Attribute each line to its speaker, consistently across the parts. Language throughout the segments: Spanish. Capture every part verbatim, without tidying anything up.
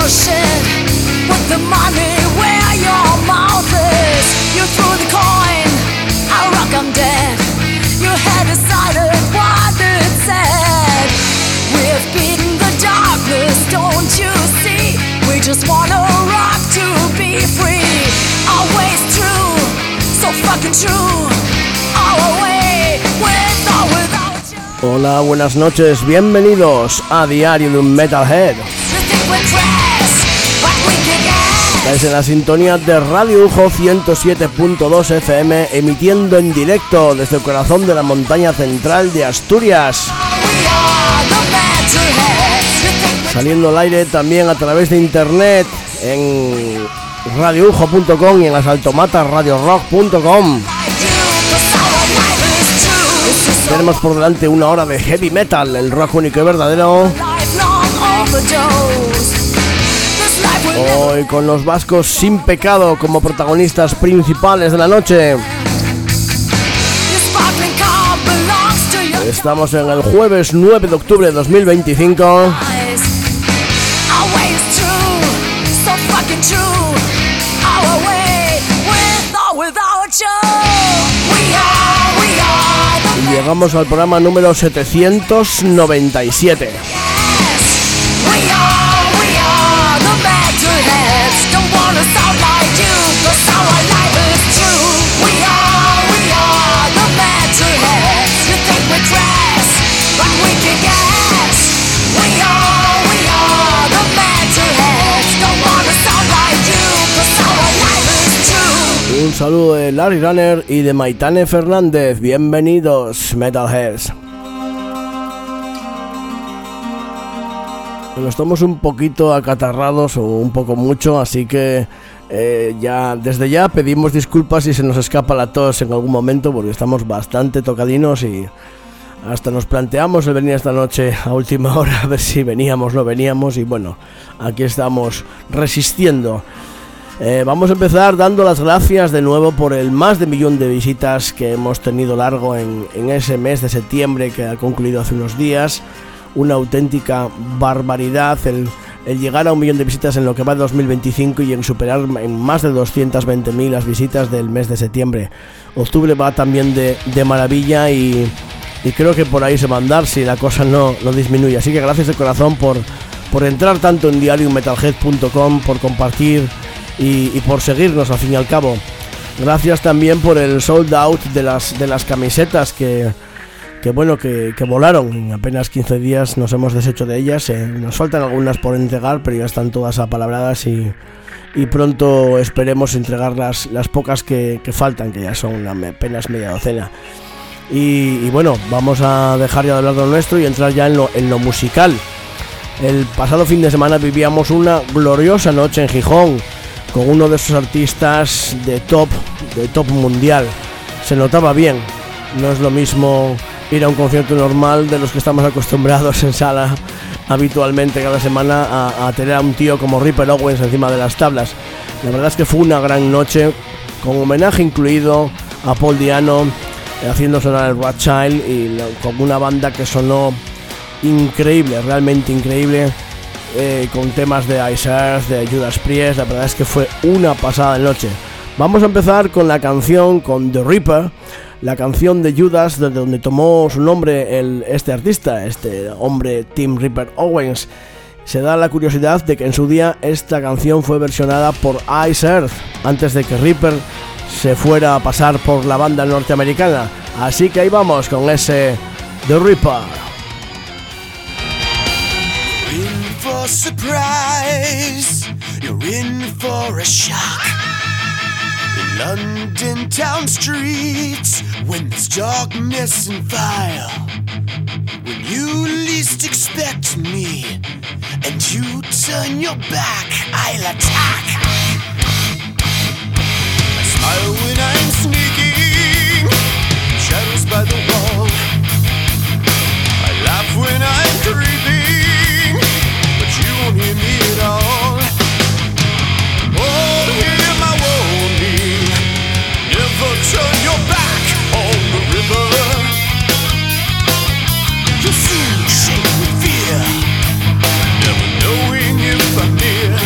Speaker 1: shit. Put the money where your mouth is. You threw the coin, I rock, I'm dead. You had decided what it said. We've beaten the darkness, don't you see? We just wanna rock to be free. Always true, so fucking true. Our way, with or without you.
Speaker 2: Hola, buenas noches, bienvenidos a Diario de un Metalhead. Estáis en la sintonía de Radio Ujo ciento siete punto dos F M, emitiendo en directo desde el corazón de la montaña central de Asturias. Saliendo al aire también a través de internet en radio ujo punto com y en las altomatas radio rock punto com. Tenemos por delante una hora de heavy metal, el rock único y verdadero. Hoy con los vascos Sin Pecado como protagonistas principales de la noche. Estamos en el jueves nueve de octubre de dos mil veinticinco. Y llegamos al programa número setecientos noventa y siete. Un saludo de Larry Runner y de Maitane Fernández. Bienvenidos, Metalheads. Bueno, estamos un poquito acatarrados o un poco mucho, así que eh, ya desde ya pedimos disculpas si se nos escapa la tos en algún momento, porque estamos bastante tocadinos y hasta nos planteamos el venir esta noche a última hora a ver si veníamos o no veníamos, y bueno, aquí estamos resistiendo. Eh, vamos a empezar dando las gracias de nuevo por el más de millón de visitas que hemos tenido largo en, en ese mes de septiembre que ha concluido hace unos días. Una auténtica barbaridad el, el llegar a un millón de visitas en lo que va de dos mil veinticinco y en superar en más de doscientas veinte mil las visitas del mes de septiembre. Octubre va también de, de maravilla y, y creo que por ahí se va a andar si la cosa no, no disminuye. Así que gracias de corazón por, por entrar tanto en diario metalhead punto com, por compartir Y, y por seguirnos al fin y al cabo. Gracias también por el sold out de las, de las camisetas que, que bueno que, que volaron. En apenas quince días nos hemos deshecho de ellas. eh, Nos faltan algunas por entregar, pero ya están todas apalabradas y, y pronto esperemos entregar las, las pocas que, que faltan, que ya son apenas media docena. Y, y bueno, vamos a dejar ya de hablar de lo nuestro y entrar ya en lo, en lo musical. El pasado fin de semana vivíamos una gloriosa noche en Gijón con uno de esos artistas de top, de top mundial. Se notaba bien, no es lo mismo ir a un concierto normal de los que estamos acostumbrados en sala habitualmente cada semana a, a tener a un tío como Ripper Owens encima de las tablas. La verdad es que fue una gran noche, con homenaje incluido a Paul Di'Anno, eh, haciendo sonar el Rothschild y lo, con una banda que sonó increíble, realmente increíble. Eh, con temas de Ice Earth, de Judas Priest. La verdad es que fue una pasada de noche. Vamos a empezar con la canción, con The Reaper, la canción de Judas, de donde tomó su nombre el, este artista, este hombre Tim Ripper Owens. Se da la curiosidad de que en su día esta canción fue versionada por Ice Earth antes de que Ripper se fuera a pasar por la banda norteamericana. Así que ahí vamos con ese The Reaper.
Speaker 3: For surprise, you're in for a shock. In London town streets, when there's darkness and fire, when you least expect me, and you turn your back, I'll attack. I smile when I'm sneaking, shadows by the wall. I laugh when I'm creeping, won't hear me at all. Oh, hear my warning, never turn your back on the river. You'll soon shake with fear, never knowing if I'm near.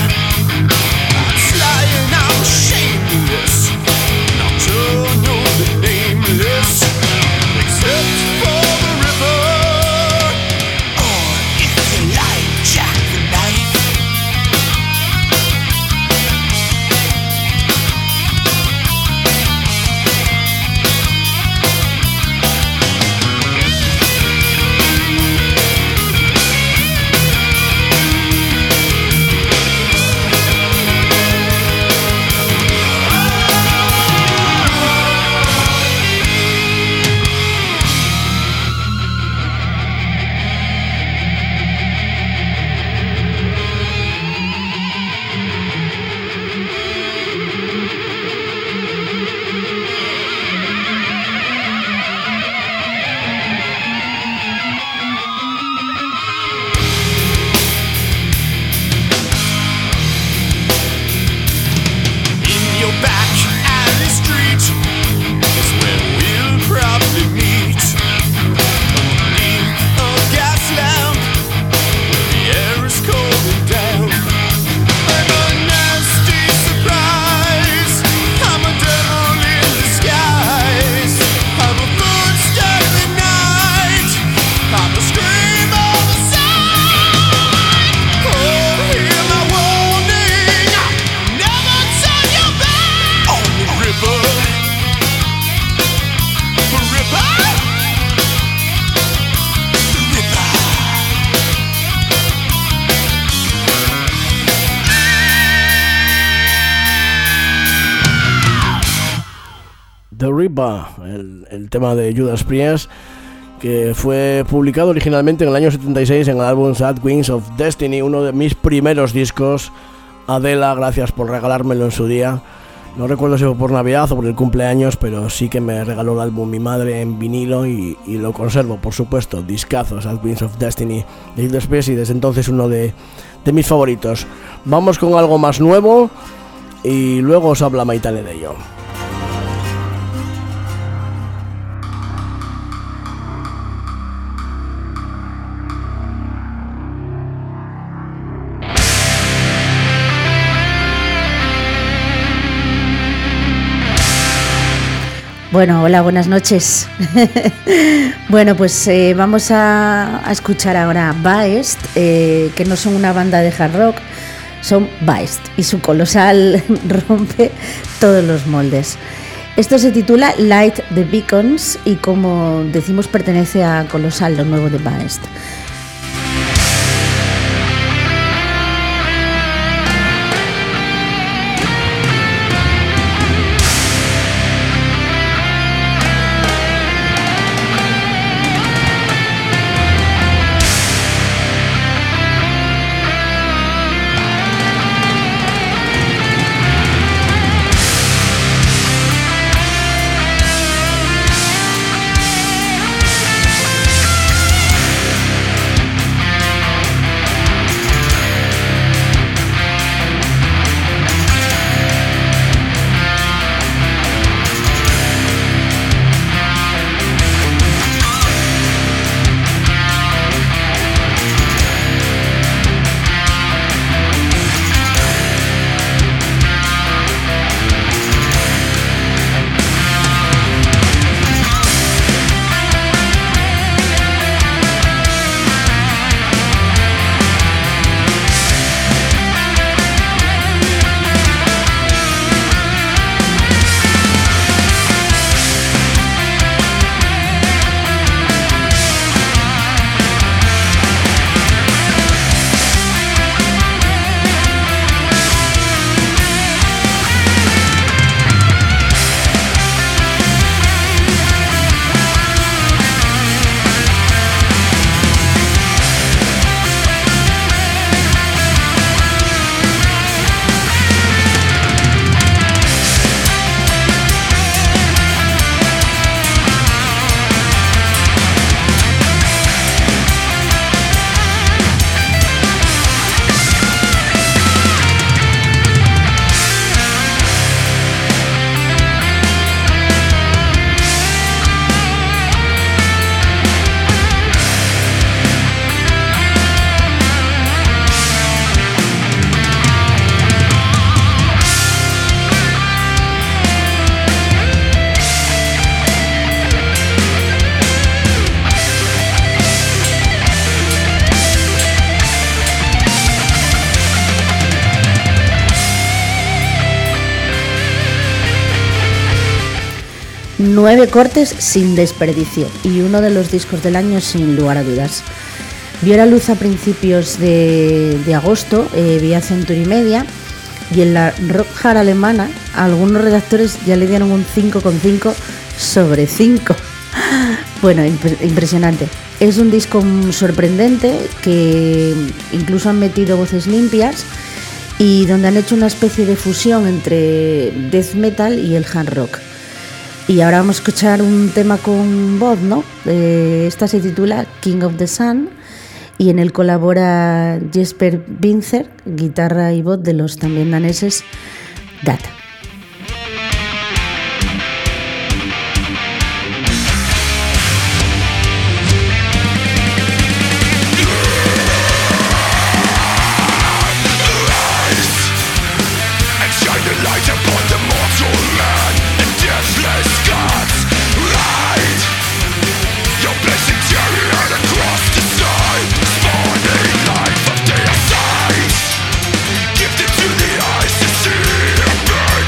Speaker 2: The River, el, el tema de Judas Priest, que fue publicado originalmente en el año setenta y seis en el álbum Sad Wings of Destiny, uno de mis primeros discos. Adela, gracias por regalármelo en su día. No recuerdo si fue por Navidad o por el cumpleaños, pero sí que me regaló el álbum mi madre en vinilo y, y lo conservo, por supuesto. Discazo, Sad Wings of Destiny de Judas Priest, y desde entonces uno de, de mis favoritos. Vamos con algo más nuevo y luego os habla Maitane de ello.
Speaker 4: Bueno, hola, buenas noches. Bueno, pues eh, vamos a, a escuchar ahora Baest, eh, que no son una banda de hard rock, son Baest, y su colosal rompe todos los moldes. Esto se titula Light the Beacons y, como decimos, pertenece a Colosal, lo nuevo de Baest. Nueve cortes sin desperdicio y uno de los discos del año sin lugar a dudas. Vio la luz a principios de, de agosto eh, vía Century Media, y en la Rock Hard alemana algunos redactores ya le dieron un cinco coma cinco sobre cinco. Bueno, imp- impresionante. Es un disco sorprendente que incluso han metido voces limpias y donde han hecho una especie de fusión entre death metal y el hard rock. Y ahora vamos a escuchar un tema con voz, ¿no? Eh, esta se titula King of the Sun y en él colabora Jesper Binzer, guitarra y voz de los también daneses Data.
Speaker 3: Gifted to the eyes to see a burn.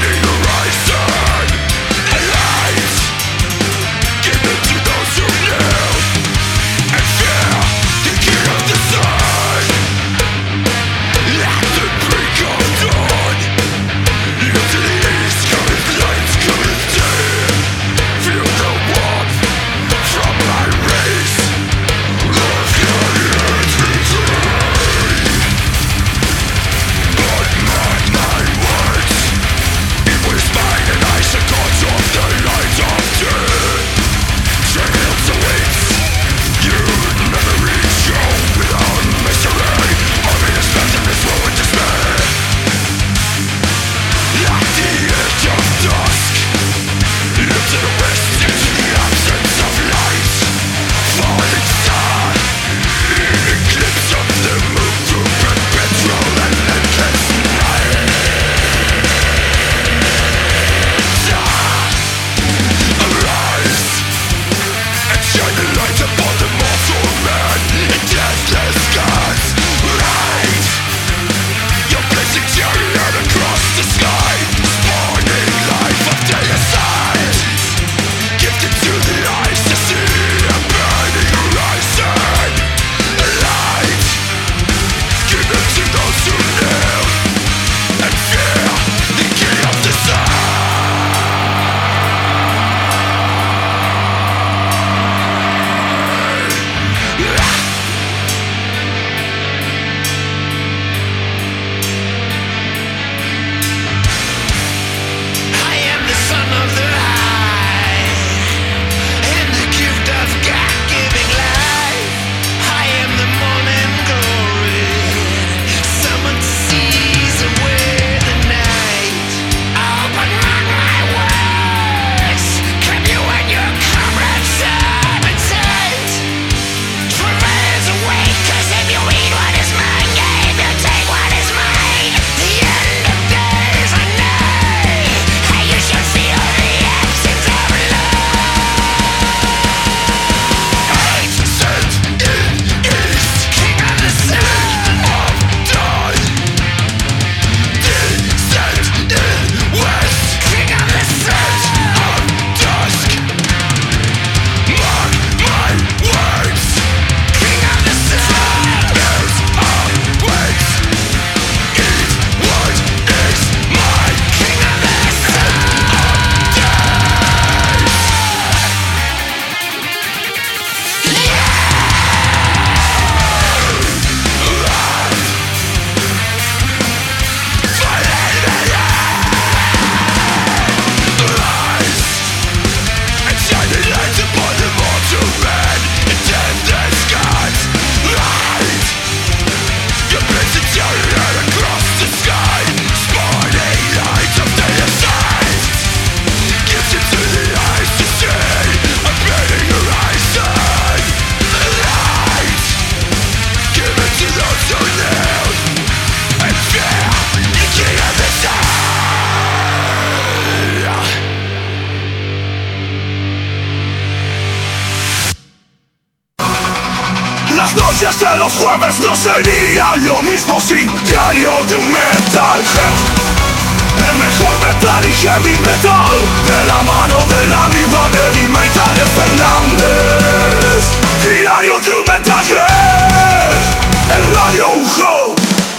Speaker 3: Las noches de los jueves no serían lo mismo sin diario de un metalhead. El mejor metal y heavy metal, de la mano de la viva de Maitane Fernández. Diario de un metalhead, el Radio Show.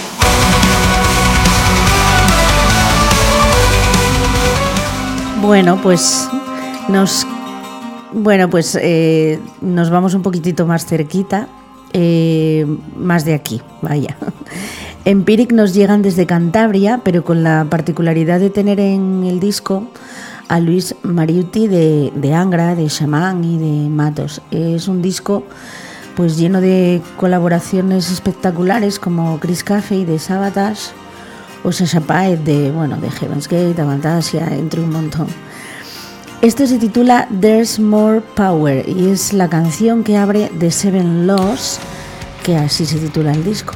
Speaker 4: Bueno, pues nos bueno, pues eh, nos vamos un poquitito más cerquita, eh, más de aquí, vaya. Empiric nos llegan desde Cantabria, pero con la particularidad de tener en el disco a Luis Mariutti de, de Angra, de Shaman y de Matos. Es un disco pues lleno de colaboraciones espectaculares como Chris Caffey de Sabotage o Sasha Paez de, bueno, de Heaven's Gate, Avantasia, entre un montón. Esto se titula There's More Power y es la canción que abre The Seven Laws, que así se titula el disco.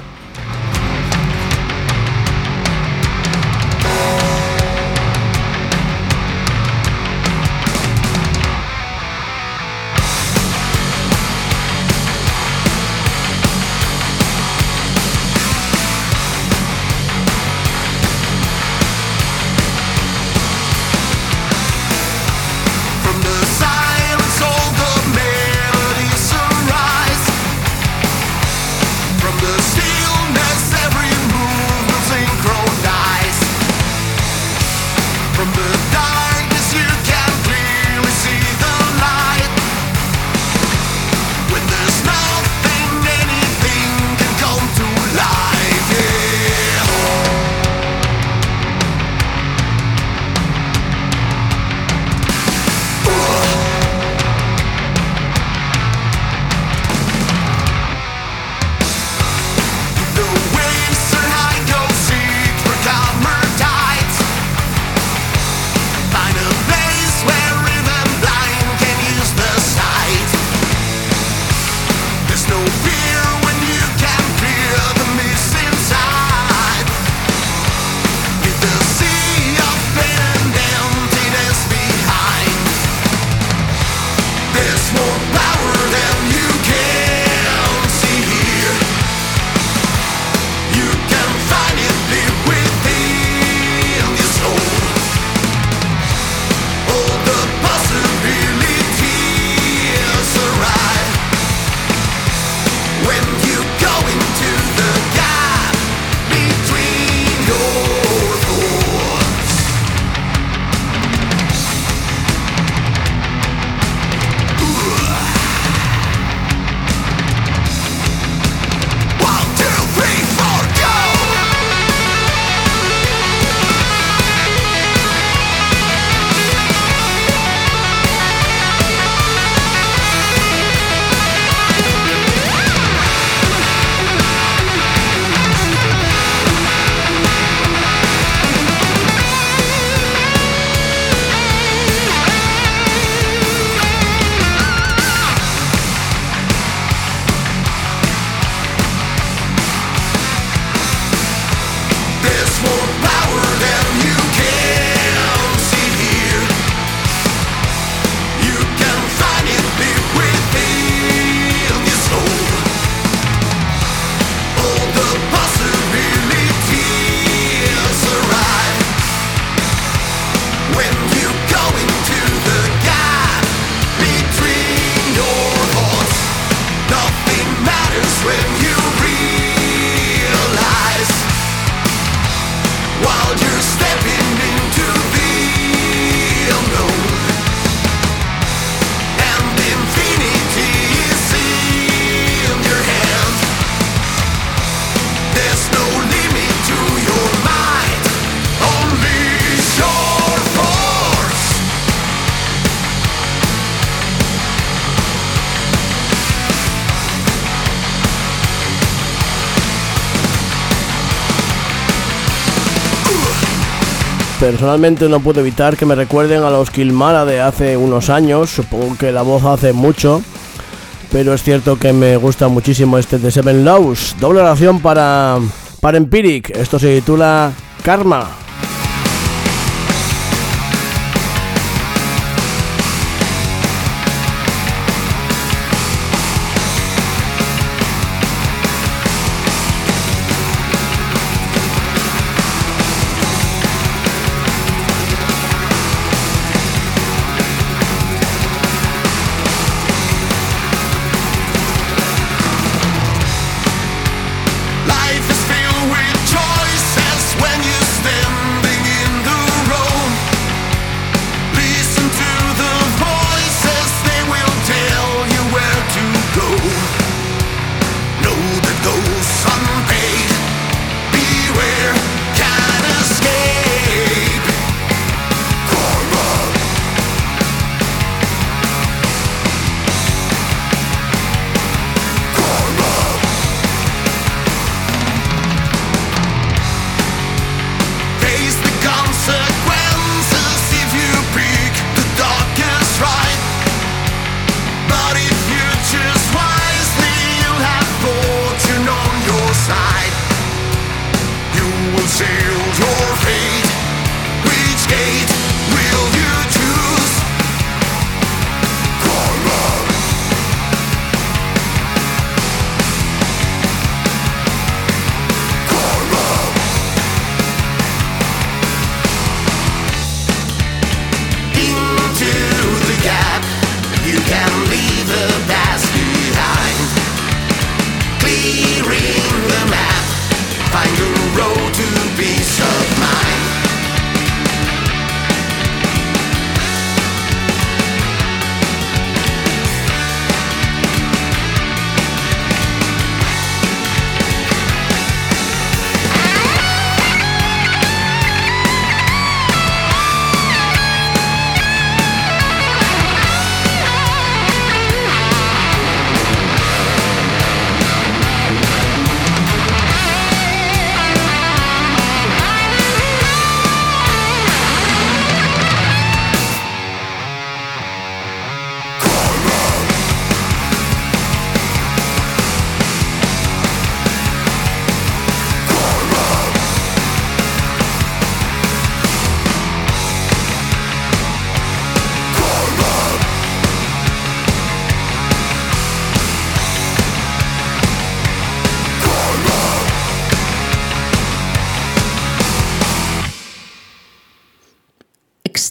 Speaker 2: Personalmente no puedo evitar que me recuerden a los Kilmara de hace unos años. Supongo que la voz hace mucho, pero es cierto que me gusta muchísimo este de Seven Laws. Doble oración para, para Empiric. Esto se titula Karma.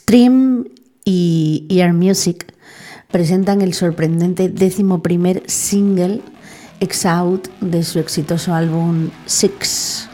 Speaker 4: Stream y Ear Music presentan el sorprendente décimo primer single X Out de su exitoso álbum Six.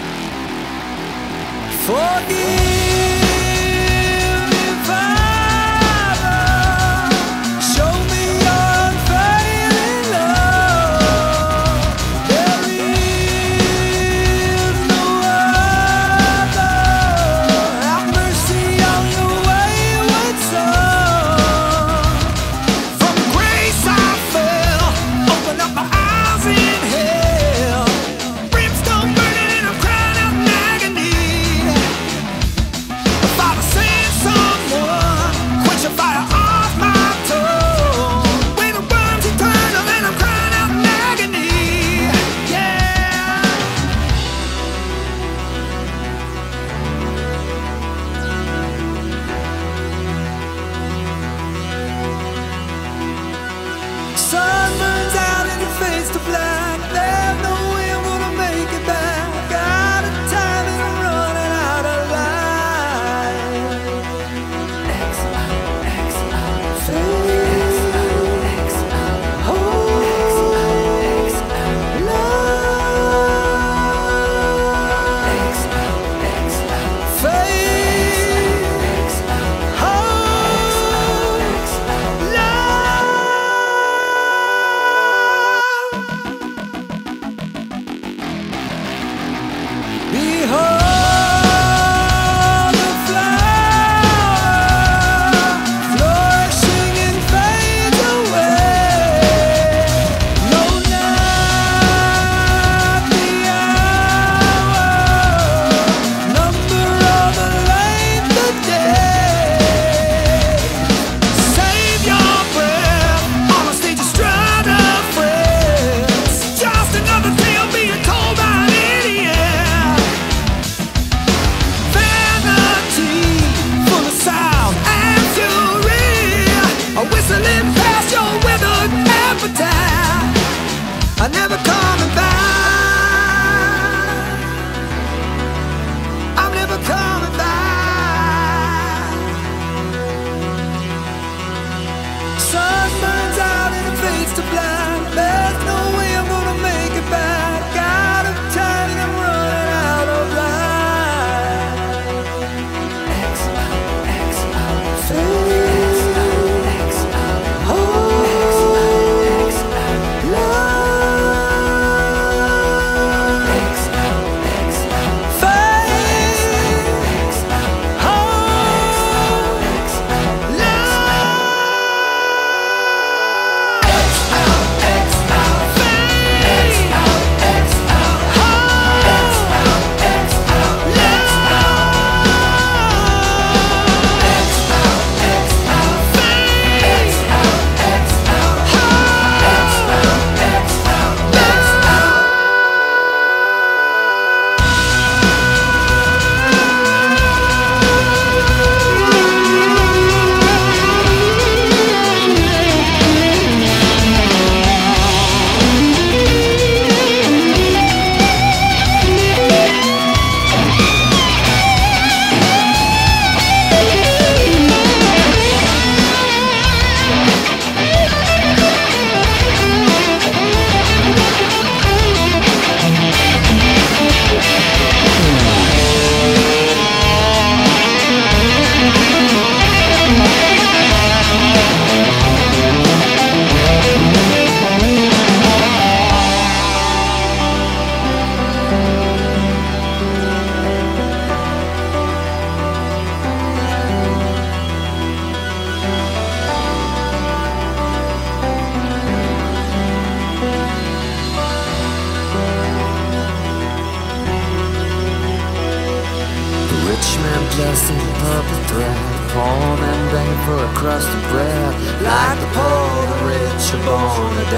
Speaker 5: just in purple thread, born and beg for a crust of bread. Like the poor, the rich are born to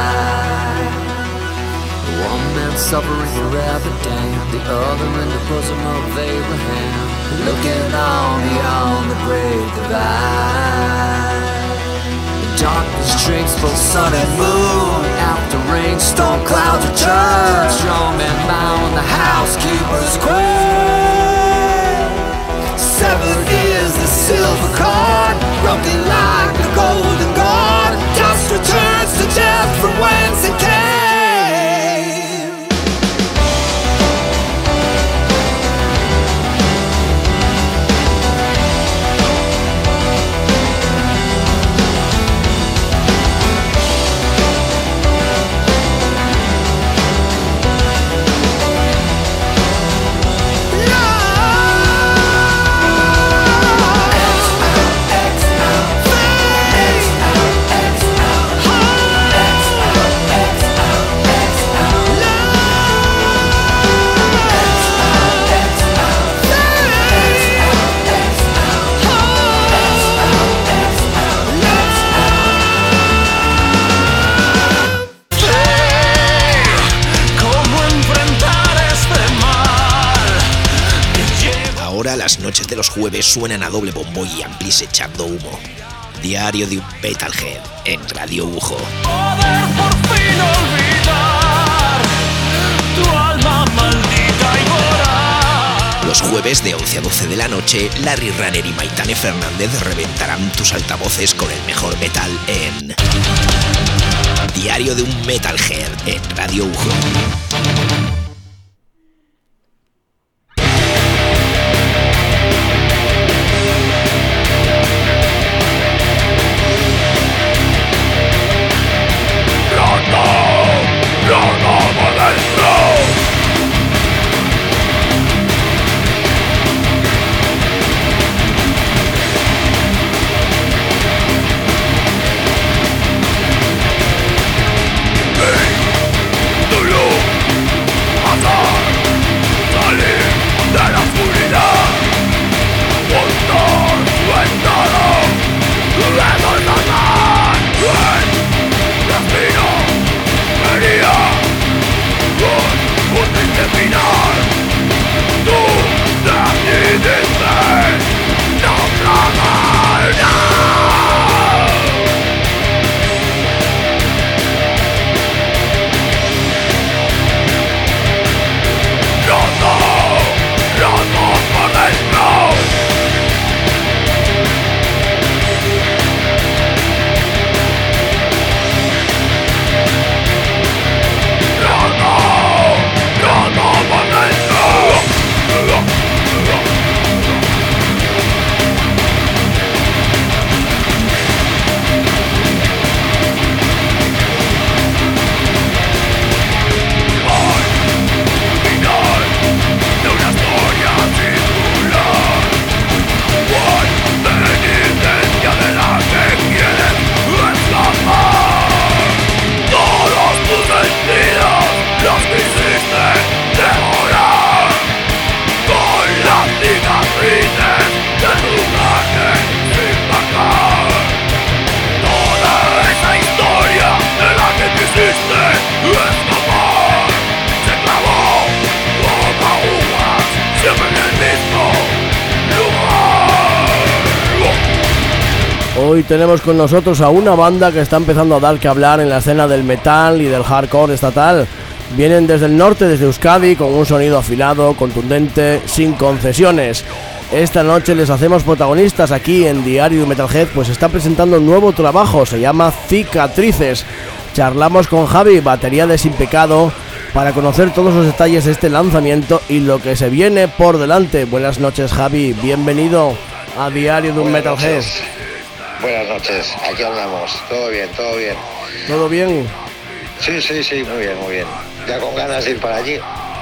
Speaker 5: die. One man suffering forever damned, the other in the bosom of Abraham, looking on beyond the great divide. The darkness drinks both sun and moon. After rain, storm clouds return. Strong men bound the housekeeper's queen. Seven years the silver
Speaker 3: just from whence it came.
Speaker 6: Las noches de los jueves suenan a doble bombo y amplis echando humo. Diario de un metalhead en Radio Ujo.
Speaker 3: Poder por fin olvidar tu alma maldita y voraz.
Speaker 6: Los jueves de once a doce de la noche, Larry Runner y Maitane Fernández reventarán tus altavoces con el mejor metal en Diario de un metalhead en Radio Ujo.
Speaker 2: Hoy tenemos con nosotros a una banda que está empezando a dar que hablar en la escena del metal y del hardcore estatal. Vienen desde el norte, desde Euskadi, con un sonido afilado, contundente, sin concesiones. Esta noche les hacemos protagonistas aquí en Diario Metalhead, pues está presentando un nuevo trabajo, se llama Cicatrices. Charlamos con Javi, batería de Sin Pecado, para conocer todos los detalles de este lanzamiento y lo que se viene por delante. Buenas noches, Javi, bienvenido a Diario de un
Speaker 7: Buenas
Speaker 2: Metalhead.
Speaker 7: noches. Buenas noches, aquí andamos, todo bien, todo bien.
Speaker 2: ¿Todo bien?
Speaker 7: Sí, sí, sí, muy bien, muy bien. Ya con ganas de ir para allí.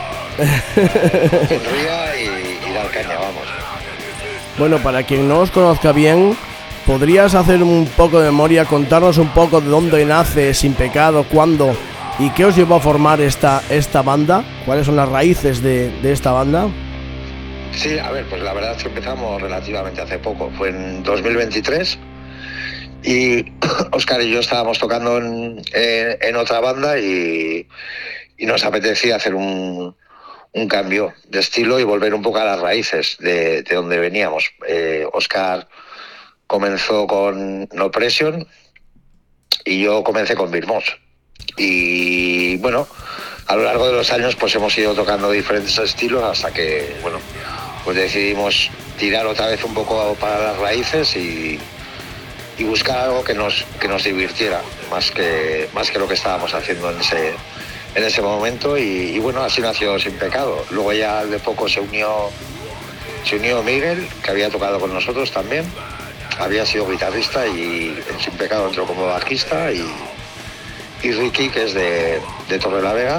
Speaker 7: En Ría y, y dar caña, vamos.
Speaker 2: Bueno, para quien no os conozca bien, ¿podrías hacer un poco de memoria, contarnos un poco de dónde nace Sin Pecado, cuándo y qué os llevó a formar esta, esta banda? ¿Cuáles son las raíces de, de esta banda?
Speaker 7: Sí, a ver, pues la verdad es que empezamos relativamente hace poco, fue en dos mil veintitrés y Óscar y yo estábamos tocando en, en, en otra banda y, y nos apetecía hacer un, un cambio de estilo y volver un poco a las raíces de, de donde veníamos. Eh, Óscar comenzó con No Pression y yo comencé con Birmos. Y bueno, a lo largo de los años pues hemos ido tocando diferentes estilos hasta que, bueno, pues decidimos tirar otra vez un poco para las raíces y, y buscar algo que nos, que nos divirtiera, más que, más que lo que estábamos haciendo en ese, en ese momento, y, y bueno, así nació Sin Pecado. Luego ya de poco se unió, se unió Miguel, que había tocado con nosotros también, había sido guitarrista y en Sin Pecado entró como bajista, y, y Ricky, que es de, de Torrelavega,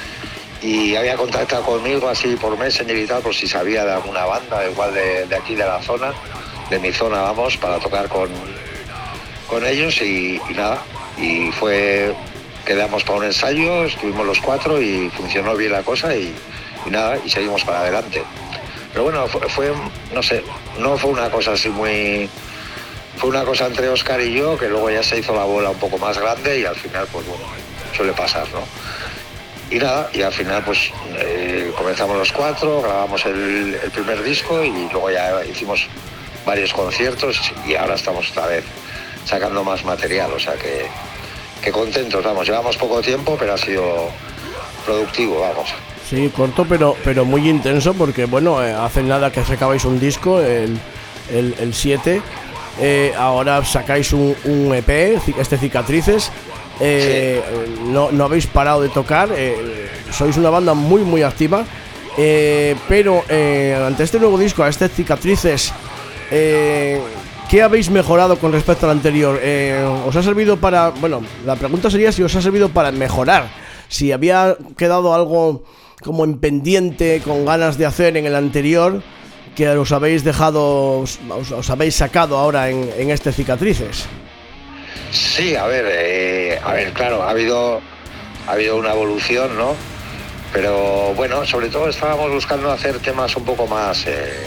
Speaker 7: y había contactado conmigo así por Messenger y tal, por si sabía de alguna banda, igual de, de aquí de la zona, de mi zona, vamos, para tocar con, con ellos, y, y nada, y fue, quedamos para un ensayo, estuvimos los cuatro y funcionó bien la cosa, y, y nada, y seguimos para adelante. Pero bueno, fue, fue, no sé, no fue una cosa así muy... Fue una cosa entre Óscar y yo, que luego ya se hizo la bola un poco más grande, y al final, pues bueno, suele pasar, ¿no? Y nada, y al final pues eh, comenzamos los cuatro, grabamos el, el primer disco, y luego ya hicimos varios conciertos, y ahora estamos otra vez sacando más material, o sea que, que contentos, vamos, llevamos poco tiempo, pero ha sido productivo, vamos.
Speaker 2: Sí, corto pero pero muy intenso, porque bueno, eh, hace nada que sacabais un disco, el el siete, eh, ahora sacáis un, un E P, este Cicatrices. Eh, sí. no, no habéis parado de tocar, eh, sois una banda muy muy activa, eh, pero eh, ante este nuevo disco, a este Cicatrices, eh, ¿qué habéis mejorado con respecto al anterior? Eh, ¿Os ha servido para, bueno, la pregunta sería si os ha servido para mejorar, si había quedado algo como en pendiente, con ganas de hacer en el anterior, que os habéis dejado, os, os habéis sacado ahora en, en este Cicatrices?
Speaker 7: Sí, a ver, eh, a ver, claro, ha habido, ha habido una evolución, ¿no? Pero bueno, sobre todo estábamos buscando hacer temas un poco más, eh,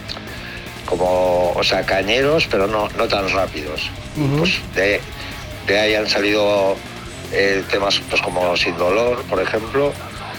Speaker 7: como, o sea, cañeros, pero no, no tan rápidos. Uh-huh. Pues de, de ahí han salido eh, temas pues como Sin Dolor, por ejemplo,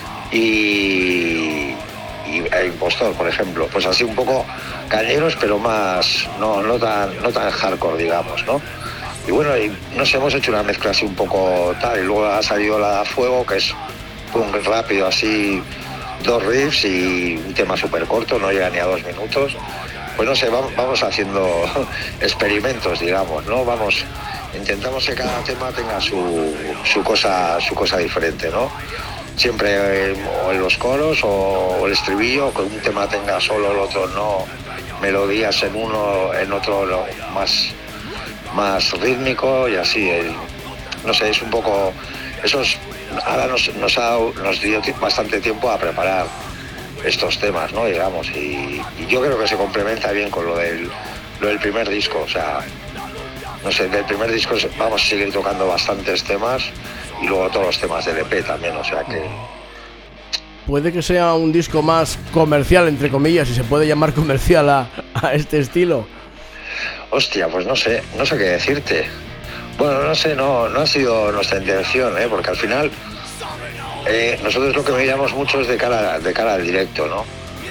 Speaker 7: y, y El Impostor, por ejemplo. Pues así un poco cañeros, pero más, no, no tan, no tan hardcore, digamos, ¿no? Y bueno, y nos hemos hecho una mezcla así un poco tal, y luego ha salido la Fuego, que es punk rápido, así, dos riffs y un tema súper corto, no llega ni a dos minutos. Pues no sé, vamos, vamos haciendo experimentos, digamos, ¿no? Vamos, intentamos que cada tema tenga su, su cosa, su cosa diferente, ¿no? Siempre eh, o en los coros o, o el estribillo, que un tema tenga solo, el otro no, melodías en uno, en otro no, más... más rítmico, y así, el, no sé, es un poco, eso es, ahora nos, nos ha nos dio bastante tiempo a preparar estos temas, ¿no? Digamos, y, y yo creo que se complementa bien con lo del, lo del primer disco, o sea, no sé, del primer disco vamos a seguir tocando bastantes temas, y luego todos los temas del E P también, o sea que...
Speaker 2: Puede que sea un disco más comercial, entre comillas, si se puede llamar comercial a, a este estilo.
Speaker 7: Hostia, pues no sé, no sé qué decirte. Bueno, no sé, no, no ha sido nuestra intención, ¿eh? Porque al final eh, nosotros lo que miramos mucho es de cara, de cara al directo, ¿no?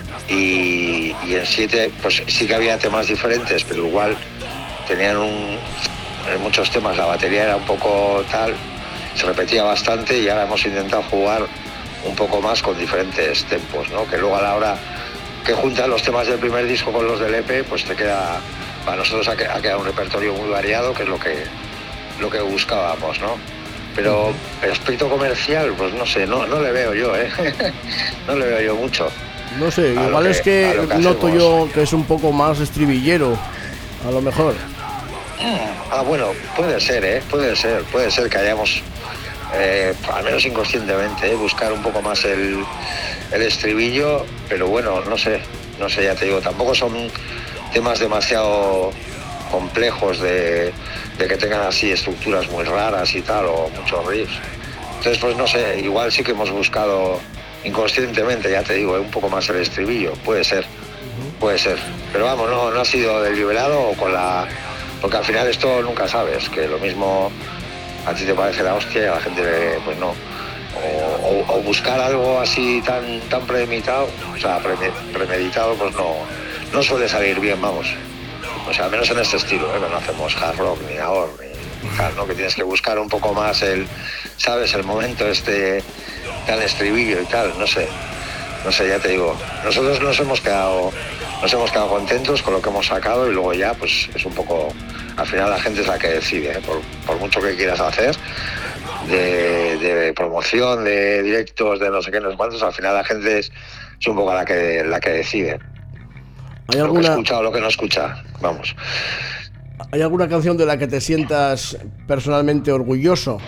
Speaker 7: Y, y en siete, pues sí que había temas diferentes, pero igual tenían un, en muchos temas la batería era un poco tal, se repetía bastante, y ahora hemos intentado jugar un poco más con diferentes tempos, ¿no? Que luego a la hora que juntan los temas del primer disco con los del E P, pues te queda... Para nosotros ha quedado un repertorio muy variado, que es lo que, lo que buscábamos, ¿no? Pero el aspecto comercial, pues no sé, no, no le veo yo, ¿eh? No le veo yo mucho.
Speaker 2: No sé, igual que, es que, que noto hacemos. Yo que es un poco más estribillero, a lo mejor.
Speaker 7: Ah, bueno, puede ser, ¿eh? Puede ser, puede ser que hayamos, eh, al menos inconscientemente, ¿eh? buscar un poco más el, el estribillo, pero bueno, no sé, no sé, ya te digo, tampoco son temas demasiado complejos de, de que tengan así estructuras muy raras y tal, o muchos riffs. Entonces, pues no sé, igual sí que hemos buscado inconscientemente, ya te digo, un poco más el estribillo, puede ser, puede ser. Pero vamos, no, no ha sido deliberado o con la... Porque al final esto nunca sabes, que lo mismo a ti te parece la hostia y a la gente pues no. O, o, o buscar algo así tan, tan premeditado, o sea, premeditado, pues no, no suele salir bien, vamos. O sea, al menos en este estilo, ¿eh? No hacemos hard rock ni ahora, ni hard, ¿no? Que tienes que buscar un poco más el, ¿sabes? El momento este tan estribillo y tal, no sé. No sé, ya te digo. Nosotros nos hemos quedado nos hemos quedado contentos con lo que hemos sacado y luego ya pues es un poco, al final la gente es la que decide, ¿eh? por, por mucho que quieras hacer de, de promoción, de directos, de no sé qué, no sé cuántos, al final la gente es, es un poco la que, la que decide.
Speaker 2: ¿Hay
Speaker 7: alguna... Lo que escucha o lo que no escucha, vamos.
Speaker 2: ¿Hay alguna canción de la que te sientas personalmente orgulloso?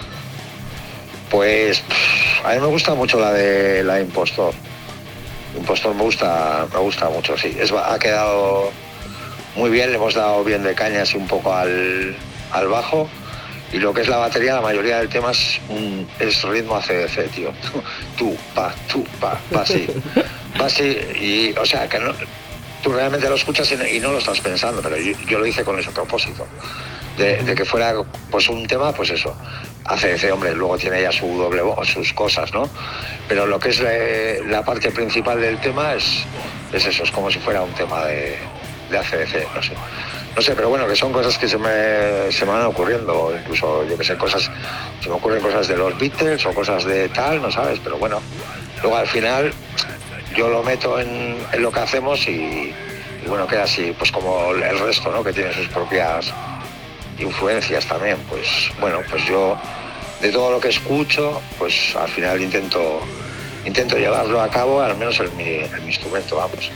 Speaker 7: Pues a mí me gusta mucho la de la de Impostor. Impostor me gusta, me gusta mucho, sí. Es, ha quedado muy bien, le hemos dado bien de caña así un poco al, al bajo. Y lo que es la batería, la mayoría del tema es, un, es ritmo A C D C, tío. Tú, pa, tú, pa, pa, así. Pa, así. Y, o sea, que no, tú realmente lo escuchas y, y no lo estás pensando, pero yo, yo lo hice con ese propósito. De, de que fuera pues un tema, pues eso. A C D C, hombre, luego tiene ya su doble voz, sus cosas, ¿no? Pero lo que es la, la parte principal del tema es, es eso, es como si fuera un tema de, de A C D C, no sé. No sé, pero bueno, que son cosas que se me, se me van ocurriendo, incluso, yo que sé, cosas, se me ocurren cosas de los Beatles o cosas de tal, no sabes, pero bueno, luego al final yo lo meto en, en lo que hacemos y, y bueno, queda así, pues como el resto, ¿no? Que tiene sus propias influencias también, pues bueno, pues yo de todo lo que escucho, pues al final intento intento llevarlo a cabo, al menos en mi, en mi instrumento, vamos.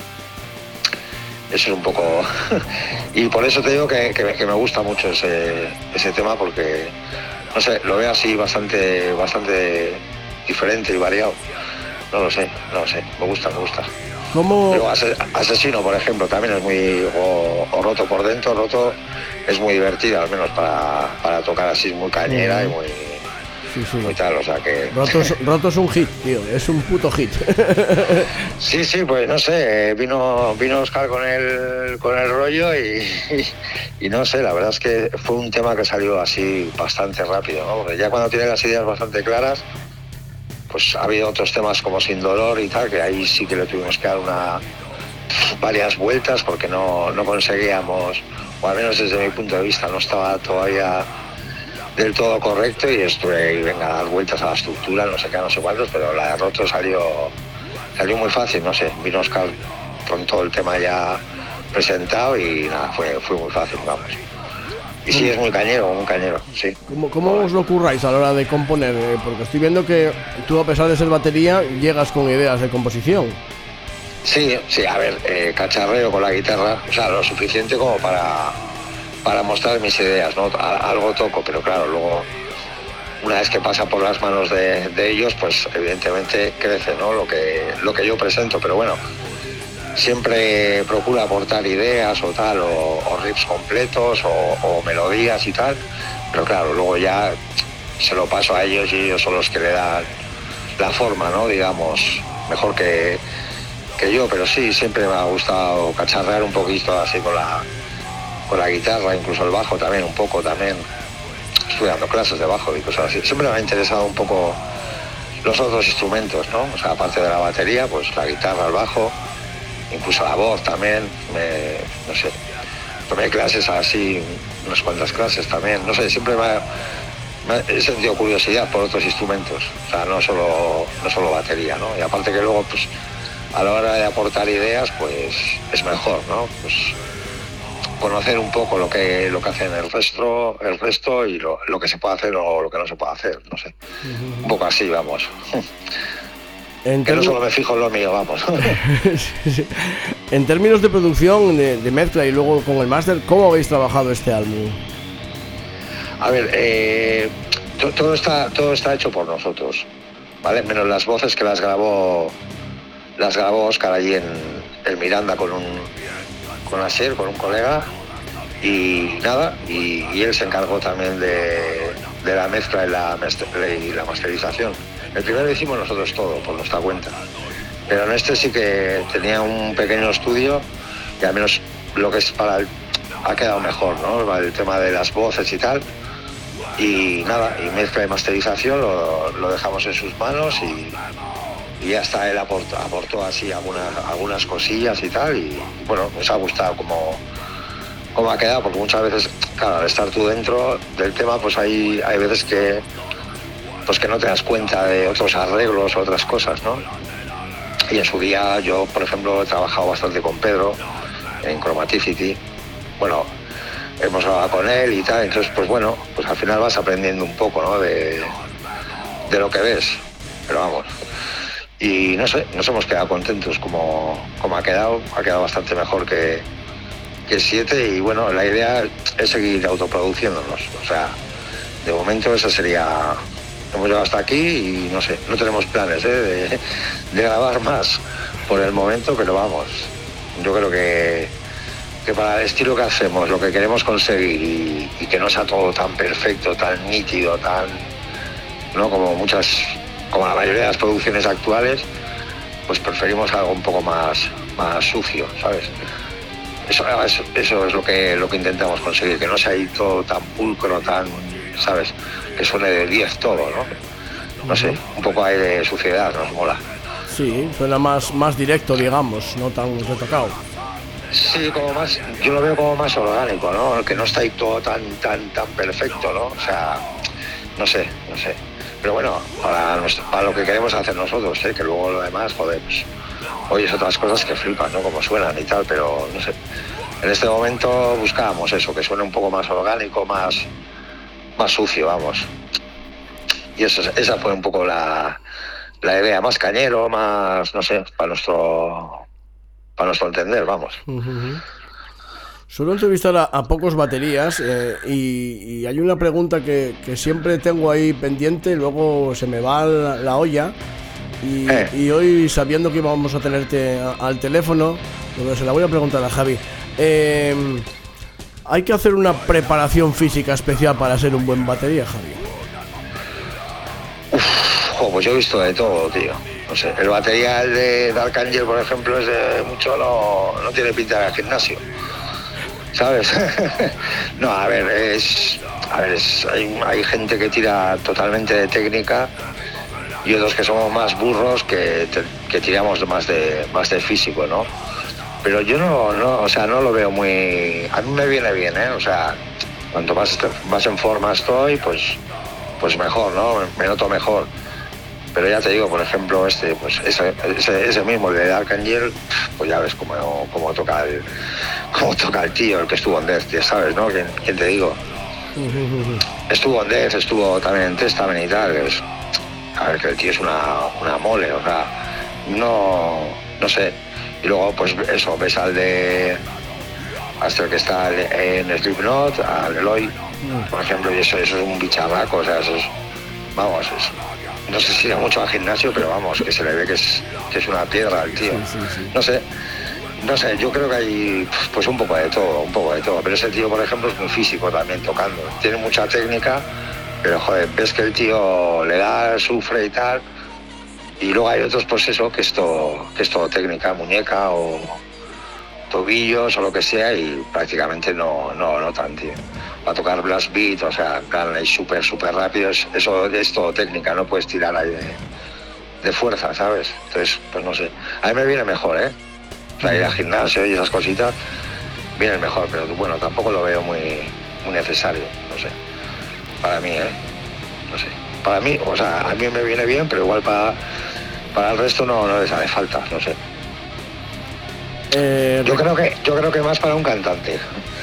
Speaker 7: Eso es un poco... y por eso te digo que, que, que me gusta mucho ese, ese tema, porque, no sé, lo veo así bastante, bastante diferente y variado. No lo sé, no lo sé, me gusta, me gusta.
Speaker 2: ¿Cómo?
Speaker 7: Luego, Asesino, por ejemplo, también es muy... O, o Roto por dentro, Roto es muy divertida, al menos para, para tocar así, muy cañera y muy...
Speaker 2: Sí, sí.
Speaker 7: Muy tal, o sea que...
Speaker 2: Roto es, Roto es un hit, tío, es un puto hit.
Speaker 7: Sí, sí, pues no sé, vino vino Oscar con el, con el rollo y, y, y no sé, la verdad es que fue un tema que salió así bastante rápido, ¿no? Porque ya cuando tiene las ideas bastante claras, pues ha habido otros temas como Sin Dolor y tal, que ahí sí que le tuvimos que dar una, varias vueltas porque no, no conseguíamos, o al menos desde mi punto de vista, no estaba todavía del todo correcto y estuve ahí, venga, a dar vueltas a la estructura, no sé qué, no sé cuántos, pero la de Roto salió, salió muy fácil, no sé, vino Oscar con todo el tema ya presentado y nada, fue, fue muy fácil, vamos. Y sí, es muy cañero, muy cañero, sí.
Speaker 2: ¿Cómo, cómo os lo curráis a la hora de componer? Porque estoy viendo que tú, a pesar de ser batería, llegas con ideas de composición.
Speaker 7: Sí, sí, a ver, eh, cacharreo con la guitarra, o sea, lo suficiente como para... para mostrar mis ideas, ¿no? Algo toco, pero claro, luego una vez que pasa por las manos de, de ellos, pues evidentemente crece, ¿no? Lo que, lo que yo presento, pero bueno, siempre procuro aportar ideas o tal, o, o riffs completos, o, o melodías y tal, pero claro, luego ya se lo paso a ellos y ellos son los que le dan la forma, ¿no? Digamos, mejor que, que yo, pero sí, siempre me ha gustado cacharrear un poquito así con la con la guitarra, incluso el bajo también, un poco también, estudiando clases de bajo y cosas así. Siempre me ha interesado un poco los otros instrumentos, ¿no? O sea, aparte de la batería, pues la guitarra, el bajo, incluso la voz también, me, no sé, tomé clases así, unas cuantas clases también, no sé, siempre me, ha, me he sentido curiosidad por otros instrumentos, o sea, no solo, no solo batería, ¿no? Y aparte que luego, pues, a la hora de aportar ideas, pues, es mejor, ¿no? Pues, conocer un poco lo que lo que hacen el resto el resto y lo, lo que se puede hacer o lo que no se puede hacer, no sé, un poco así, vamos. En que no solo me fijo en lo mío, vamos.
Speaker 2: En términos de producción, de, de mezcla y luego con el máster, ¿cómo habéis trabajado este álbum?
Speaker 7: A ver, eh, to, todo está todo está hecho por nosotros, ¿vale? Menos las voces que las grabó las grabó Oscar allí en, en Miranda con un con Asier, con un colega, y nada, y, y él se encargó también de, de la mezcla y la, y la masterización. El primero lo hicimos nosotros todo, por nuestra cuenta, pero en este sí que tenía un pequeño estudio, y al menos lo que es para el, ha quedado mejor, ¿no? El tema de las voces y tal, y nada, y mezcla y masterización lo, lo dejamos en sus manos, y y hasta él aportó, aportó así algunas, algunas cosillas y tal, y bueno, nos ha gustado cómo, cómo ha quedado, porque muchas veces, claro, al estar tú dentro del tema, pues hay, hay veces que, pues que no te das cuenta de otros arreglos o otras cosas, ¿no? y en su día yo, por ejemplo, he trabajado bastante con Pedro en Chromaticity. Bueno, hemos hablado con él y tal, entonces pues bueno, pues al final vas aprendiendo un poco, ¿no? De, de lo que ves, pero vamos. Y no sé, nos hemos quedado contentos como, como ha quedado, ha quedado bastante mejor que, que el siete y bueno, la idea es seguir autoproduciéndonos, o sea, de momento esa sería, hemos llegado hasta aquí y no sé, no tenemos planes ¿eh? de, de grabar más por el momento, pero vamos, yo creo que, que para el estilo que hacemos, lo que queremos conseguir y, y que no sea todo tan perfecto, tan nítido, tan, ¿no? como muchas... como la mayoría de las producciones actuales, pues preferimos algo un poco más, más sucio, ¿sabes? Eso, eso, eso es lo que, lo que intentamos conseguir, que no sea ahí todo tan pulcro, tan, ¿sabes? Que suene de diez todo, ¿no? No sé, un poco ahí de suciedad, nos mola.
Speaker 2: Sí, suena más, más directo, digamos, no tan retocado.
Speaker 7: Sí, como más, yo lo veo como más orgánico, ¿no? Que no está ahí todo tan, tan, tan perfecto, ¿no? O sea, no sé, no sé. Pero bueno, para, nuestro, para lo que queremos hacer nosotros, ¿eh? Que luego lo demás, joder, pues oyes otras cosas que flipan, ¿no? Como suenan y tal, pero no sé. En este momento buscábamos eso, que suene un poco más orgánico, más, más sucio, vamos. Y eso, esa fue un poco la, la idea, más cañero, más, no sé, para nuestro, para nuestro entender, vamos.
Speaker 2: Uh-huh. Suelo entrevistar a, a pocos baterías eh, y, y hay una pregunta que, que siempre tengo ahí pendiente, luego se me va la, la olla y, eh. y hoy, sabiendo que íbamos a tenerte a, al teléfono, pues se la voy a preguntar a Javi. Eh, ¿Hay que hacer una preparación física especial para ser un buen batería, Javi?
Speaker 7: Uf, jo, pues yo he visto de todo, tío. No sé, el batería el de Dark Angel, por ejemplo, es de mucho, no, no tiene pinta de gimnasio. ¿Sabes? No, a ver, es, a ver es, hay, hay gente que tira totalmente de técnica y otros que somos más burros que, te, que tiramos más de, más de físico, ¿no? Pero yo no, no, o sea, no lo veo muy... A mí me viene bien, ¿eh? O sea, cuanto más, más en forma estoy, pues, pues mejor, ¿no? Me noto mejor. Pero ya te digo, por ejemplo, este, pues ese, ese, ese mismo, el de Dark Angel, pues ya ves cómo, cómo toca el cómo toca el tío, el que estuvo en Death, ya sabes, ¿no? ¿Quién, quién te digo? Estuvo en Death, estuvo también en Testament y tal. Es, a ver, que el tío es una, una mole, o sea, no, no sé. Y luego, pues eso, ves al de... hasta el que está en Slipknot, al Eloy, por ejemplo, y eso, eso es un bicharraco, o sea, eso es... Vamos, es... No sé si irá mucho al gimnasio, pero vamos, que se le ve que es, que es una piedra al tío. Sí, sí, sí. No sé, no sé, yo creo que hay pues un poco de todo, un poco de todo. Pero ese tío, por ejemplo, es muy físico también tocando. Tiene mucha técnica, pero joder, ves que el tío le da, sufre y tal. Y luego hay otros, pues eso, que es todo, que es todo técnica, muñeca o tobillos o lo que sea, y prácticamente no, no notan, tío. Para tocar blast beat, o sea, plan, es súper, súper rápido, es, eso es todo técnica, no puedes tirar ahí de, de fuerza, ¿sabes? Entonces, pues no sé, a mí me viene mejor, ¿eh? O sea, ir al gimnasio y esas cositas, viene mejor, pero bueno, tampoco lo veo muy, muy necesario, no sé, para mí, ¿eh? No sé, para mí, o sea, a mí me viene bien, pero igual para, para el resto no, no les hace falta, no sé. Eh, yo creo que, yo creo que más para un cantante.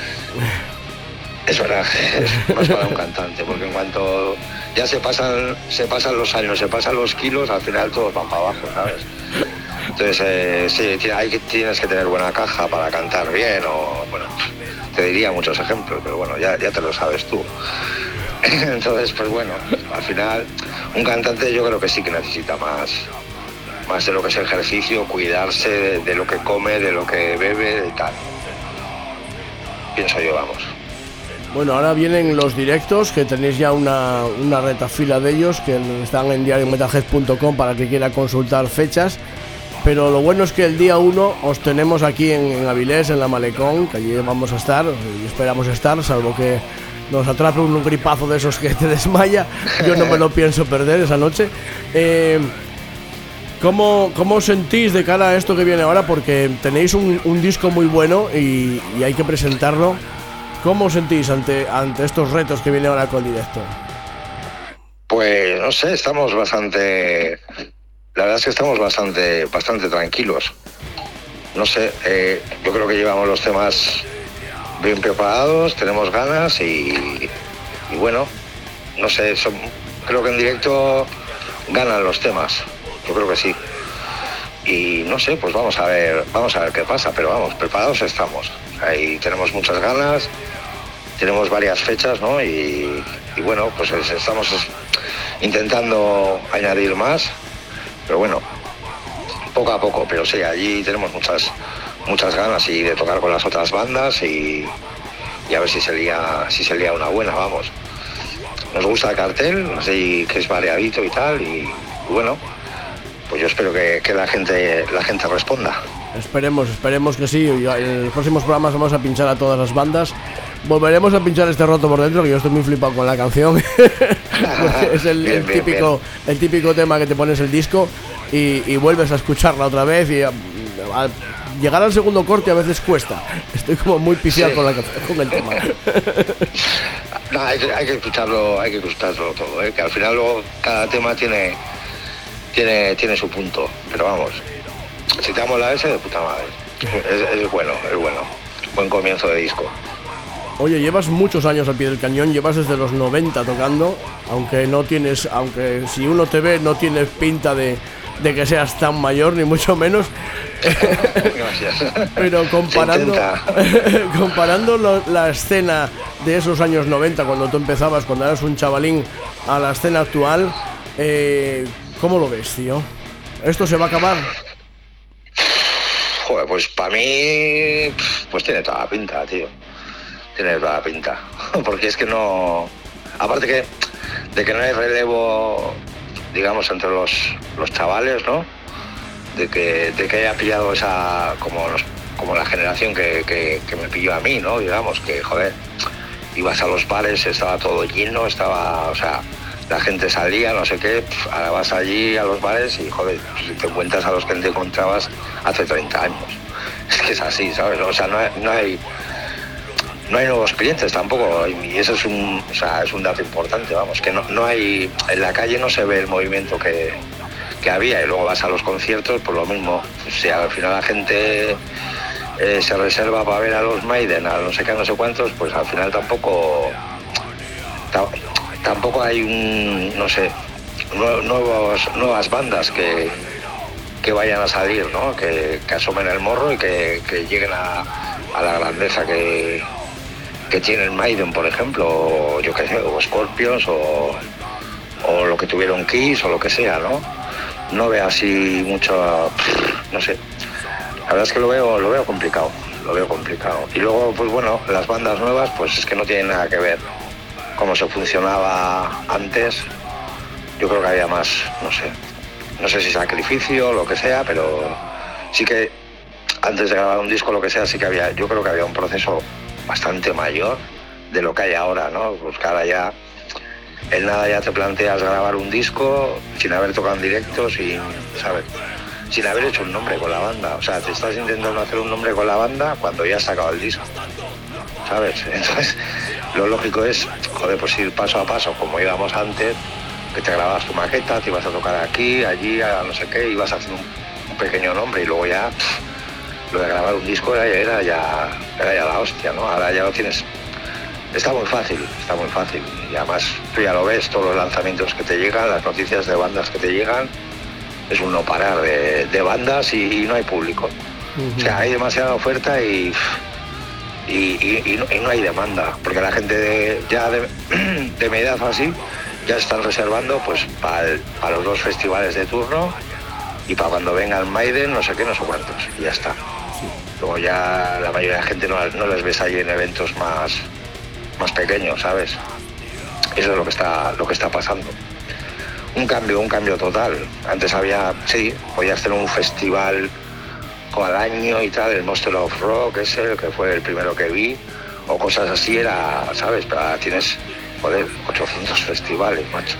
Speaker 7: Es verdad, es más para un cantante, porque en cuanto ya se pasan, se pasan los años, se pasan los kilos, al final todos van para abajo, ¿sabes? Entonces, eh, sí, hay que, tienes que tener buena caja para cantar bien, o bueno, te diría muchos ejemplos, pero bueno, ya, ya te lo sabes tú. Entonces, pues bueno, al final, un cantante yo creo que sí que necesita más, más de lo que es ejercicio, cuidarse de, de lo que come, de lo que bebe, de tal. Pienso yo, vamos.
Speaker 2: Bueno, ahora vienen los directos, que tenéis ya una, una retafila de ellos, que están en diario metalhead punto com para que quiera consultar fechas. Pero lo bueno es que el día uno os tenemos aquí en, en Avilés, en la Malecón, que allí vamos a estar, y esperamos estar, salvo que nos atrape un gripazo de esos que te desmaya. Yo no me lo pienso perder esa noche. Eh, ¿cómo, ¿Cómo os sentís de cara a esto que viene ahora? Porque tenéis un, un disco muy bueno y, y hay que presentarlo. ¿Cómo os sentís ante, ante estos retos que viene ahora con el directo?
Speaker 7: Pues no sé, estamos bastante... la verdad es que estamos bastante, bastante tranquilos. No sé, eh, yo creo que llevamos los temas bien preparados, tenemos ganas y, y bueno, no sé, son, creo que en directo ganan los temas, yo creo que sí. Y no sé, pues vamos a ver, vamos a ver qué pasa, pero vamos, preparados estamos. Ahí tenemos muchas ganas, tenemos varias fechas, ¿no? Y, y bueno, pues estamos intentando añadir más, pero bueno, poco a poco, pero sí, allí tenemos muchas muchas ganas y de tocar con las otras bandas y, y a ver si se lía, si se lía una buena, vamos. Nos gusta el cartel, así que es variadito y tal, y, y bueno, pues yo espero que, que la gente la gente responda. Esperemos, esperemos que sí. En los próximos programas vamos a pinchar a todas las bandas. Volveremos a pinchar este Roto por Dentro, que yo estoy muy flipado con la canción. Es el, bien, el bien, típico bien. el típico tema que te pones el disco y, y vuelves a escucharla otra vez y a, a llegar al segundo corte a veces cuesta. Estoy como muy piciado sí. con, la, con el tema. No, hay, que, hay que escucharlo, hay que escucharlo todo, ¿eh? Que al final luego cada tema tiene, tiene, tiene su punto, pero vamos, si te damos la S de puta madre, es, es bueno, es bueno, buen comienzo de disco. Oye, llevas muchos años al pie del cañón, llevas desde los noventa tocando, aunque no tienes, aunque si uno te ve no tienes pinta de, de que seas tan mayor, ni mucho menos. Gracias. Pero comparando, comparando lo, la escena de esos años noventa, cuando tú empezabas, cuando eras un chavalín, a la escena actual, eh, ¿cómo lo ves, tío? ¿Esto se va a acabar? Joder, pues para mí, pues tiene toda la pinta, tío. Tiene toda la pinta. Porque es que no... Aparte que de que no hay relevo, digamos, entre los, los chavales, ¿no? De que, de que haya pillado esa... Como, los, como la generación que, que, que me pilló a mí, ¿no? Digamos, que, joder, ibas a los bares, estaba todo lleno, estaba... O sea, la gente salía, no sé qué, pf, ahora vas allí a los bares y, joder, pues, te encuentras a los que te encontrabas hace treinta años. Es que es así, ¿sabes? O sea, no hay... No hay No hay nuevos clientes tampoco, y eso es un, o sea, es un dato importante, vamos, que no, no hay, en la calle no se ve el movimiento que, que había, y luego vas a los conciertos, pues lo mismo, o sea, al final la gente eh, se reserva para ver a los Maiden, a no sé qué, no sé cuántos, pues al final tampoco, t- tampoco hay un, no sé, nuevos, nuevas bandas que, que vayan a salir, ¿no? Que, que asomen el morro y que, que lleguen a, a la grandeza que... que tienen Maiden, por ejemplo, o yo qué sé, o Scorpions, o, o lo que tuvieron Kiss, o lo que sea, ¿no? No veo así mucho, no sé, la verdad es que lo veo, lo veo complicado, lo veo complicado. Y luego, pues bueno, las bandas nuevas, pues es que no tienen nada que ver cómo se funcionaba antes. Yo creo que había más, no sé, no sé si sacrificio o lo que sea, pero sí que antes de grabar un disco, lo que sea, sí que había, yo creo que había un proceso bastante mayor de lo que hay ahora, ¿no? Pues que ahora ya, en nada ya te planteas grabar un disco sin haber tocado en directo, sin, ¿sabes? Sin haber hecho un nombre con la banda. O sea, te estás intentando hacer un nombre con la banda cuando ya has sacado el disco, ¿sabes? Entonces, lo lógico es, joder, pues ir paso a paso, como íbamos antes, que te grababas tu maqueta, te ibas a tocar aquí, allí, a no sé qué, ibas haciendo un, un pequeño nombre y luego ya... Lo de grabar un disco era, era, ya, era ya la hostia, ¿no? Ahora ya lo tienes... Está muy fácil, está muy fácil. Y además tú ya lo ves, todos los lanzamientos que te llegan, las noticias de bandas que te llegan, es un no parar de, de bandas y, y no hay público. Uh-huh. O sea, hay demasiada oferta y, y, y, y, no, y no hay demanda. Porque la gente de, ya de, de mi edad o así ya están reservando pues para para los dos festivales de turno y para cuando venga el Maiden, no sé qué, no sé cuántos. Y ya está. Luego ya la mayoría de la gente no, no les ves ahí en eventos más, más pequeños, ¿sabes? Eso es lo que está, lo que está pasando. Un cambio, un cambio total. Antes había, sí, podías tener un festival al año y tal, el Monster of Rock, ese, que fue el primero que vi, o cosas así, era, ¿sabes? Pero ahora tienes, joder, ochocientos festivales, macho.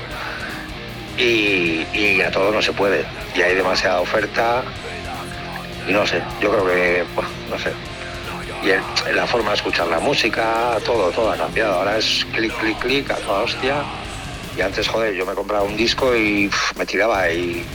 Speaker 7: Y, y a todo no se puede. Y hay demasiada oferta. Y no sé, yo creo que, bueno, no sé. Y el, la forma de escuchar la música, todo, todo ha cambiado. Ahora es clic, clic, clic, a toda hostia. Y antes, joder, yo me compraba un disco y uf, me tiraba ahí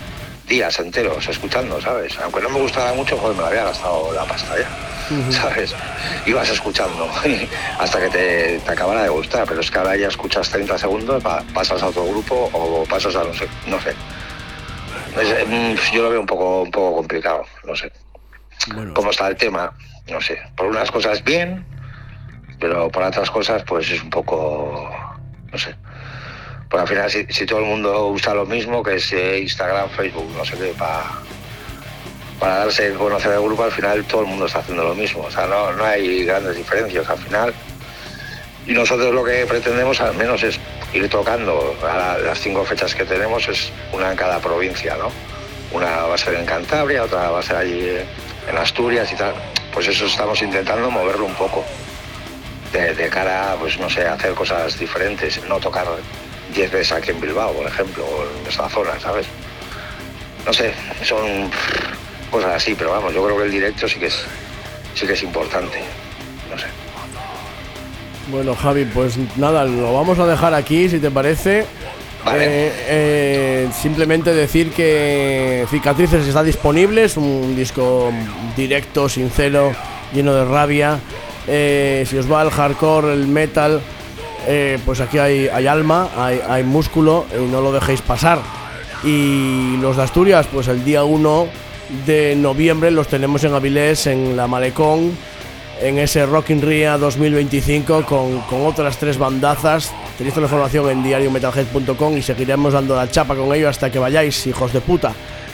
Speaker 7: días enteros escuchando, ¿sabes? Aunque no me gustara mucho, pues me lo había gastado la pasta ya, uh-huh. ¿sabes? Ibas escuchando hasta que te, te acabara de gustar, pero es que ahora ya escuchas treinta segundos, pa, pasas a otro grupo o pasas a no sé, no sé. Es, yo lo veo un poco, un poco complicado, no sé. Bueno. ¿Cómo está el tema? No sé. Por unas cosas bien, pero por otras cosas pues es un poco, no sé. Porque al final si, si todo el mundo usa lo mismo, que es eh, Instagram, Facebook, no sé qué, para para darse a conocer el grupo, al final todo el mundo está haciendo lo mismo. O sea, no, no hay grandes diferencias al final. Y nosotros lo que pretendemos al menos es ir tocando a la, las cinco fechas que tenemos, es una en cada provincia, ¿no? Una va a ser en Cantabria, otra va a ser allí en Asturias y tal. Pues eso estamos intentando moverlo un poco. De, de cara, pues no sé, a hacer cosas diferentes, no tocar diez veces aquí en Bilbao, por ejemplo, o en esta zona, ¿sabes? No sé, son cosas así, pero vamos, yo creo que el directo sí que es, sí que es importante, no sé.
Speaker 2: Bueno, Javi, pues nada, lo vamos a dejar aquí, si te parece.
Speaker 7: Vale.
Speaker 2: Eh, eh, simplemente decir que Cicatrices está disponible, es un disco directo, sincero, lleno de rabia. Eh, si os va el hardcore, el metal, eh, pues aquí hay, hay alma, hay, hay músculo, y no lo dejéis pasar. Y los de Asturias, pues el día uno de noviembre los tenemos en Avilés, en la Malecón, en ese Rock in Ria dos mil veinticinco con, con otras tres bandazas. Tenéis toda la información en diario metalhead punto com y seguiremos dando la chapa con ello hasta que vayáis, hijos de puta.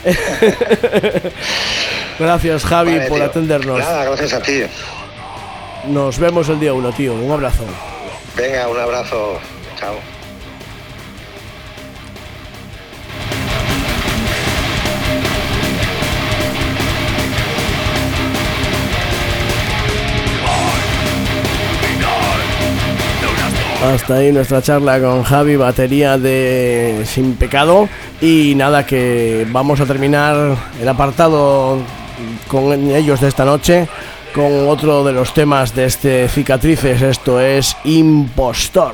Speaker 2: Gracias, Javi, vale, por tío. atendernos.
Speaker 7: Nada, gracias a ti.
Speaker 2: Nos vemos el día uno, tío. Un abrazo.
Speaker 7: Venga, un abrazo. Chao.
Speaker 2: Hasta ahí nuestra charla con Javi, batería de Sin Pecado. Y nada, que vamos a terminar el apartado con ellos de esta noche con otro de los temas de este Cicatrices. Esto es Impostor.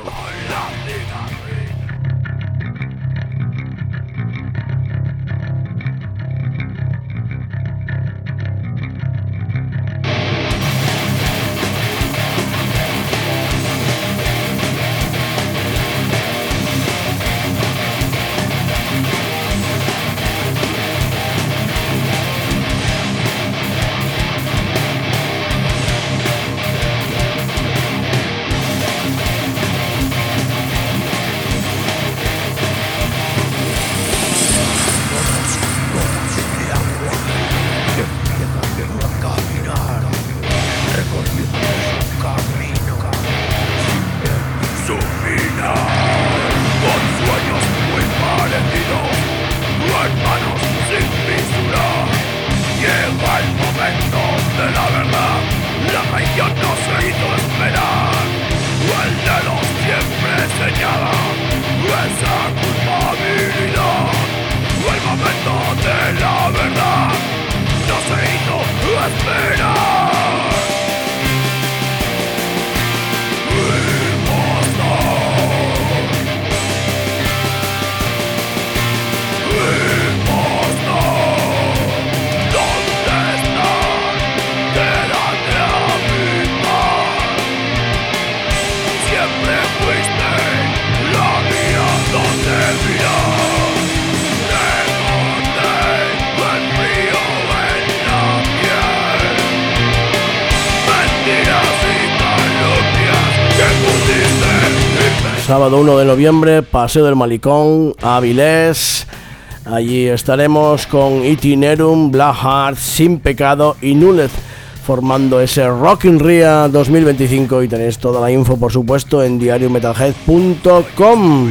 Speaker 2: Sábado uno de noviembre, Paseo del Malecón, Avilés. Allí estaremos con Itinerum, Blackheart, Sin Pecado y Nulleth, formando ese Rock in Ria dos mil veinticinco. Y tenéis toda la info, por supuesto, en diario metalhead punto com.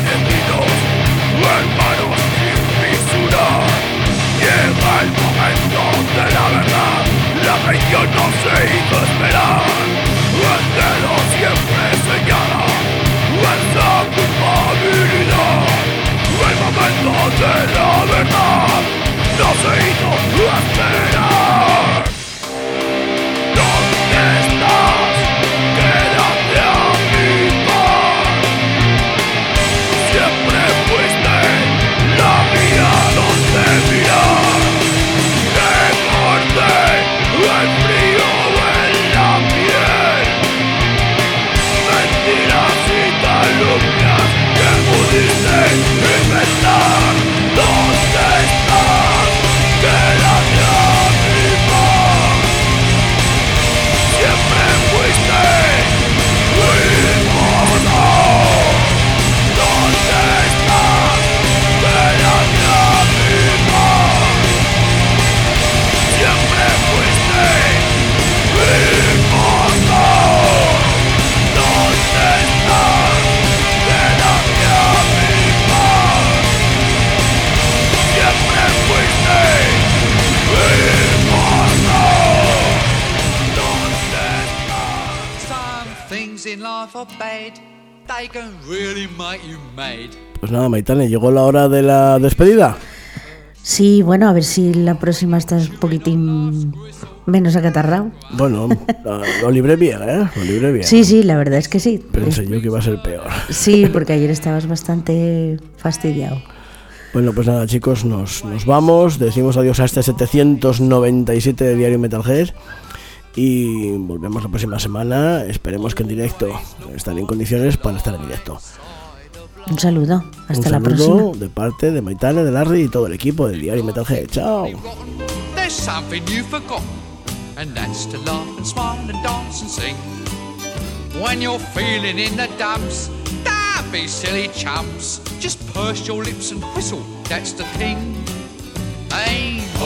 Speaker 3: De la verdad no se hizo esperar. ¿Dónde estás? Quédate a mi paz.
Speaker 8: things in life are bad, they can really make you mad.
Speaker 2: Pues nada, Maitane, llegó la hora de la despedida.
Speaker 4: Sí, bueno, a ver si la próxima estás un poquitín menos acatarrado.
Speaker 2: Bueno, lo, lo libré bien, ¿eh? Lo libré bien.
Speaker 4: Sí, sí, la verdad es que sí.
Speaker 2: Pensé yo que iba a ser peor.
Speaker 4: Sí, porque ayer estabas bastante fastidiado.
Speaker 2: Bueno, pues nada, chicos, nos, nos vamos. Decimos adiós a este setecientos noventa y siete de Diario Metalhead. Y volvemos la próxima semana. Esperemos que en directo estén en condiciones para estar en directo.
Speaker 4: Un saludo, hasta
Speaker 2: Un
Speaker 4: la
Speaker 2: saludo
Speaker 4: próxima.
Speaker 2: de parte de Maitane, de Larry y todo el equipo de Diario Metalhead. Chao.
Speaker 8: There's something you've forgotten, and that's to laugh and smile and dance and sing. When you're feeling in the dumps, don't be silly chumps. Just purse your lips and whistle, that's the thing.